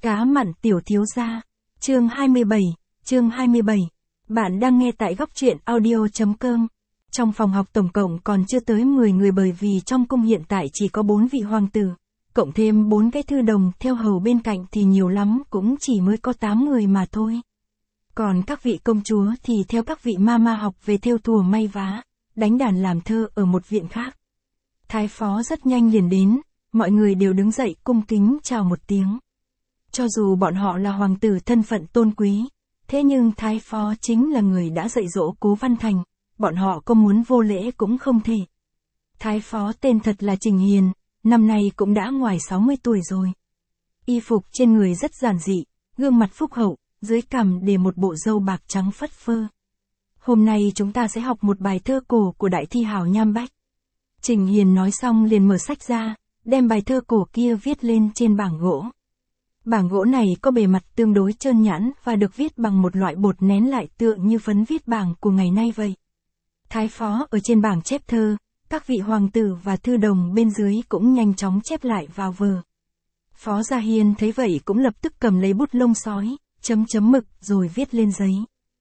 Cá mặn tiểu thiếu gia. Chương 27. Bạn đang nghe tại góc truyện audio.com. Trong phòng học tổng cộng còn chưa tới 10 người bởi vì trong cung hiện tại chỉ có 4 vị hoàng tử. Cộng thêm 4 cái thư đồng theo hầu bên cạnh thì nhiều lắm cũng chỉ mới có 8 người mà thôi. Còn các vị công chúa thì theo các vị mama học về thêu thùa may vá, đánh đàn làm thơ ở một viện khác. Thái phó rất nhanh liền đến, mọi người đều đứng dậy cung kính chào một tiếng. Cho dù bọn họ là hoàng tử thân phận tôn quý, thế nhưng thái phó chính là người đã dạy dỗ Cố Văn Thành, bọn họ có muốn vô lễ cũng không thể. Thái phó tên thật là Trình Hiền, năm nay cũng đã ngoài 60 tuổi rồi. Y phục trên người rất giản dị, gương mặt phúc hậu, dưới cằm để một bộ râu bạc trắng phất phơ. Hôm nay chúng ta sẽ học một bài thơ cổ của đại thi hào Nham Bách. Trình Hiền nói xong liền mở sách ra, đem bài thơ cổ kia viết lên trên bảng gỗ. Bảng gỗ này có bề mặt tương đối trơn nhẵn và được viết bằng một loại bột nén lại tựa như phấn viết bảng của ngày nay vậy. Thái phó ở trên bảng chép thơ, các vị hoàng tử và thư đồng bên dưới cũng nhanh chóng chép lại vào vở. Phó Gia Hiên thấy vậy cũng lập tức cầm lấy bút lông sói, chấm mực rồi viết lên giấy.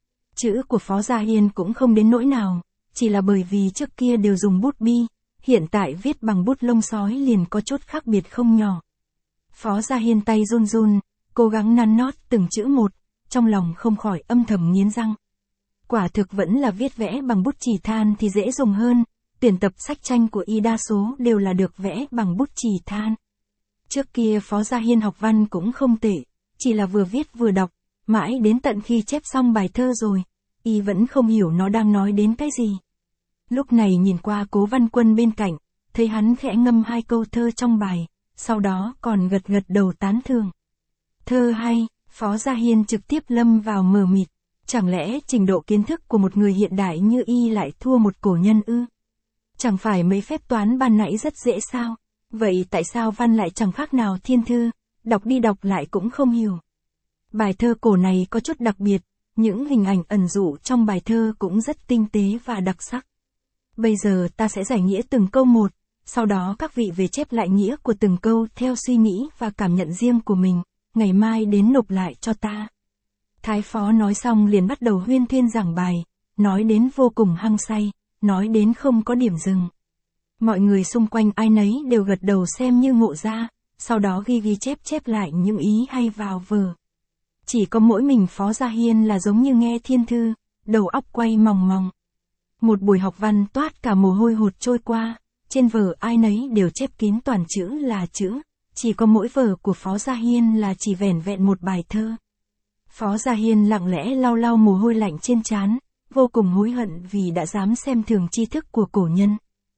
Chữ của Phó Gia Hiên cũng không đến nỗi nào, chỉ là bởi vì trước kia đều dùng bút bi, hiện tại viết bằng bút lông sói liền có chút khác biệt không nhỏ. Phó Gia Hiên tay run run, cố gắng nắn nót từng chữ một, trong lòng không khỏi âm thầm nghiến răng. Quả thực vẫn là viết vẽ bằng bút chì than thì dễ dùng hơn, tuyển tập sách tranh của y đa số đều là được vẽ bằng bút chì than. Trước kia Phó Gia Hiên học văn cũng không tệ, chỉ là vừa viết vừa đọc, mãi đến tận khi chép xong bài thơ rồi, y vẫn không hiểu nó đang nói đến cái gì. Lúc này nhìn qua Cố Văn Quân bên cạnh, thấy hắn khẽ ngâm 2 câu thơ trong bài, sau đó còn gật đầu tán thưởng. Thơ hay, Phó Gia Hiên trực tiếp lâm vào mờ mịt, chẳng lẽ trình độ kiến thức của một người hiện đại như y lại thua một cổ nhân ư? Chẳng phải mấy phép toán ban nãy rất dễ sao? Vậy tại sao văn lại chẳng khác nào thiên thư, đọc đi đọc lại cũng không hiểu? Bài thơ cổ này có chút đặc biệt, những hình ảnh ẩn dụ trong bài thơ cũng rất tinh tế và đặc sắc. Bây giờ ta sẽ giải nghĩa từng câu một, sau đó các vị về chép lại nghĩa của từng câu theo suy nghĩ và cảm nhận riêng của mình, ngày mai đến nộp lại cho ta. Thái phó nói xong liền bắt đầu huyên thuyên giảng bài, nói đến vô cùng hăng say, nói đến không có điểm dừng. Mọi người xung quanh ai nấy đều gật đầu xem như ngộ ra, sau đó ghi chép lại những ý hay vào vở. Chỉ có mỗi mình Phó Gia Hiên là giống như nghe thiên thư, đầu óc quay mòng mòng. Một buổi học văn toát cả mồ hôi hột trôi qua, trên vở ai nấy đều chép kín toàn chữ là chữ, chỉ có mỗi vở của Phó Gia Hiên là chỉ vẻn vẹn một bài thơ. Phó Gia Hiên lặng lẽ lau mồ hôi lạnh trên trán, vô cùng hối hận vì đã dám xem thường tri thức của cổ nhân.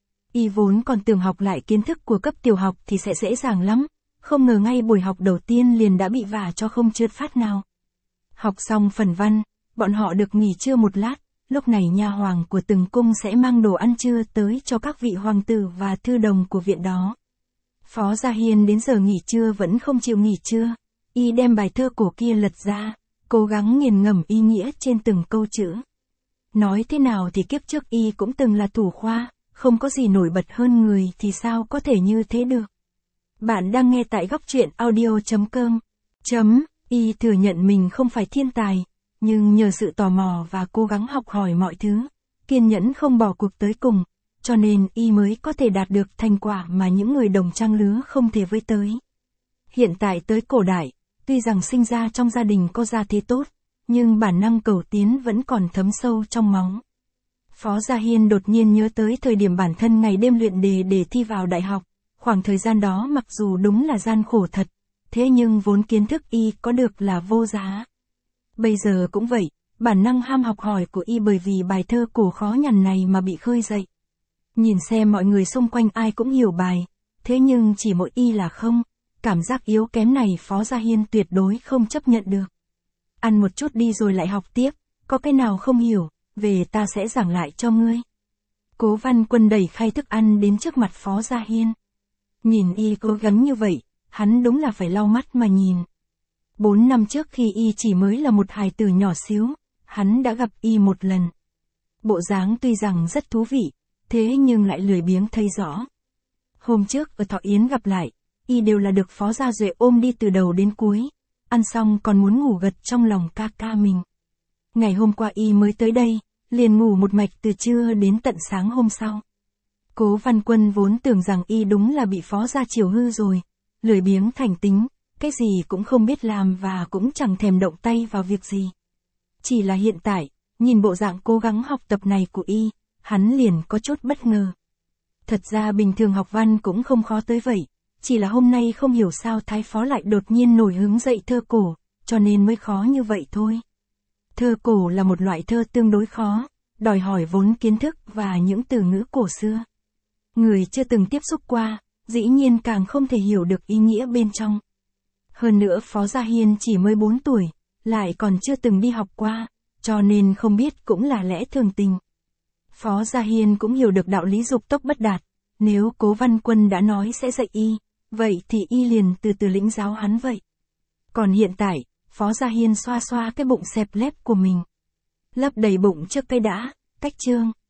Y vốn còn tưởng học lại kiến thức của cấp tiểu học thì sẽ dễ dàng lắm, không ngờ ngay buổi học đầu tiên liền đã bị vả cho không trượt phát nào. Học xong phần văn, bọn họ được nghỉ trưa một lát, lúc này nha hoàng của từng cung sẽ mang đồ ăn trưa tới cho các vị hoàng tử và thư đồng của viện đó. Phó Gia Hiên đến giờ nghỉ trưa vẫn không chịu nghỉ trưa, y đem bài thơ cổ kia lật ra, cố gắng nghiền ngẫm ý nghĩa trên từng câu chữ. Nói thế nào thì kiếp trước y cũng từng là thủ khoa, không có gì nổi bật hơn người thì sao có thể như thế được. Bạn đang nghe tại góc truyện audio.com. Y thừa nhận mình không phải thiên tài, nhưng nhờ sự tò mò và cố gắng học hỏi mọi thứ, kiên nhẫn không bỏ cuộc tới cùng, cho nên y mới có thể đạt được thành quả mà những người đồng trang lứa không thể với tới. Hiện tại tới cổ đại, tuy rằng sinh ra trong gia đình có gia thế tốt, nhưng bản năng cầu tiến vẫn còn thấm sâu trong máu. Phó Gia Hiên đột nhiên nhớ tới thời điểm bản thân ngày đêm luyện đề để thi vào đại học, khoảng thời gian đó mặc dù đúng là gian khổ thật, thế nhưng vốn kiến thức y có được là vô giá. Bây giờ cũng vậy, bản năng ham học hỏi của y bởi vì bài thơ cổ khó nhằn này mà bị khơi dậy. Nhìn xem mọi người xung quanh ai cũng hiểu bài, thế nhưng chỉ mỗi y là không, cảm giác yếu kém này Phó Gia Hiên tuyệt đối không chấp nhận được. Ăn một chút đi rồi lại học tiếp, có cái nào không hiểu, về ta sẽ giảng lại cho ngươi. Cố Văn Quân đẩy khay thức ăn đến trước mặt Phó Gia Hiên. Nhìn y cố gắng như vậy, hắn đúng là phải lau mắt mà nhìn. 4 năm trước khi y chỉ mới là một hài tử nhỏ xíu, hắn đã gặp y một lần. Bộ dáng tuy rằng rất thú vị, thế nhưng lại lười biếng thấy rõ. Hôm trước ở Thọ Yến gặp lại, y đều là được Phó Gia Duệ ôm đi từ đầu đến cuối, ăn xong còn muốn ngủ gật trong lòng ca ca mình. Ngày hôm qua y mới tới đây, liền ngủ một mạch từ trưa đến tận sáng hôm sau. Cố Văn Quân vốn tưởng rằng y đúng là bị phó gia chiều hư rồi, lười biếng thành tính, cái gì cũng không biết làm và cũng chẳng thèm động tay vào việc gì. Chỉ là hiện tại, nhìn bộ dạng cố gắng học tập này của y, hắn liền có chút bất ngờ. Thật ra bình thường học văn cũng không khó tới vậy, chỉ là hôm nay không hiểu sao thái phó lại đột nhiên nổi hứng dạy thơ cổ, cho nên mới khó như vậy thôi. Thơ cổ là một loại thơ tương đối khó, đòi hỏi vốn kiến thức và những từ ngữ cổ xưa. Người chưa từng tiếp xúc qua, dĩ nhiên càng không thể hiểu được ý nghĩa bên trong. Hơn nữa Phó Gia Hiên chỉ mới 4 tuổi, lại còn chưa từng đi học qua, cho nên không biết cũng là lẽ thường tình. Phó Gia Hiên cũng hiểu được đạo lý dục tốc bất đạt, nếu Cố Văn Quân đã nói sẽ dạy y, vậy thì y liền từ từ lĩnh giáo hắn vậy. Còn hiện tại, Phó Gia Hiên xoa xoa cái bụng xẹp lép của mình. Lấp đầy bụng trước cây đã, cách chương.